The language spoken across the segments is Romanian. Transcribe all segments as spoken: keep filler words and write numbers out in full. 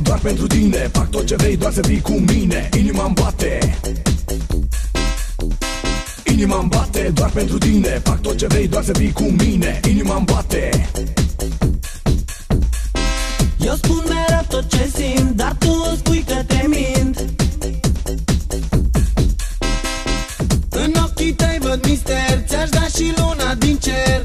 doar pentru tine. Fac tot ce vrei, doar să fii cu mine. Inima-mi bate, inima-mi bate doar pentru tine. Fac tot ce vrei, doar să fii cu mine. Inima-mi bate. Eu spun mereu tot ce simt, dar tu spui că te mint. În ochii tăi văd mister, ți-aș da și luna din cer.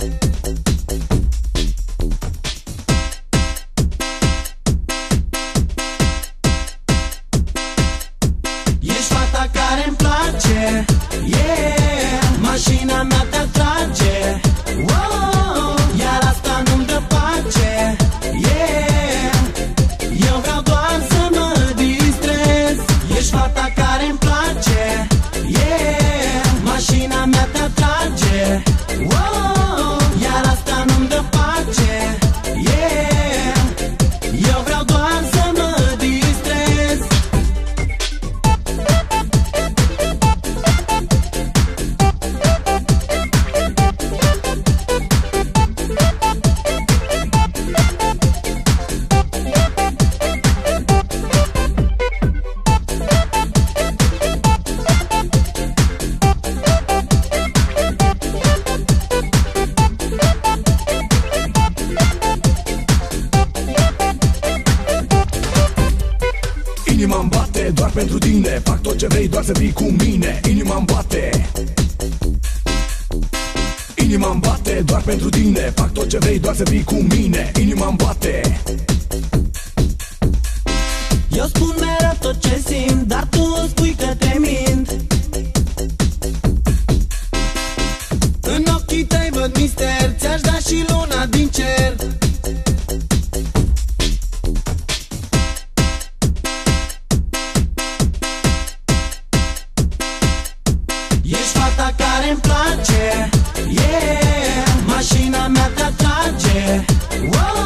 Ești fata care-mi place, yeah. Mașina mea te atrage, wow. Iar asta nu-mi dă pace, yeah. Eu vreau doar să mă distrez. Ești fata care-mi place, yeah. Mașina mea te atrage, wow. Iar asta nu-mi dă pace, yeah. Eu vreau doar să mă distrez. Inima-mi bate doar pentru tine. Fac tot ce vrei, doar să fii cu mine. Inima-mi bate, inima-mi bate doar pentru tine. Fac tot ce vrei, doar să fii cu mine. Inima-mi bate. Eu spun mereu tot ce simt, dar tu spui că te mint. În ochii tăi văd mister, ți-aș da și luna din cer. Ești fata care-mi place, yeah. Mașina mea te atrage, wow.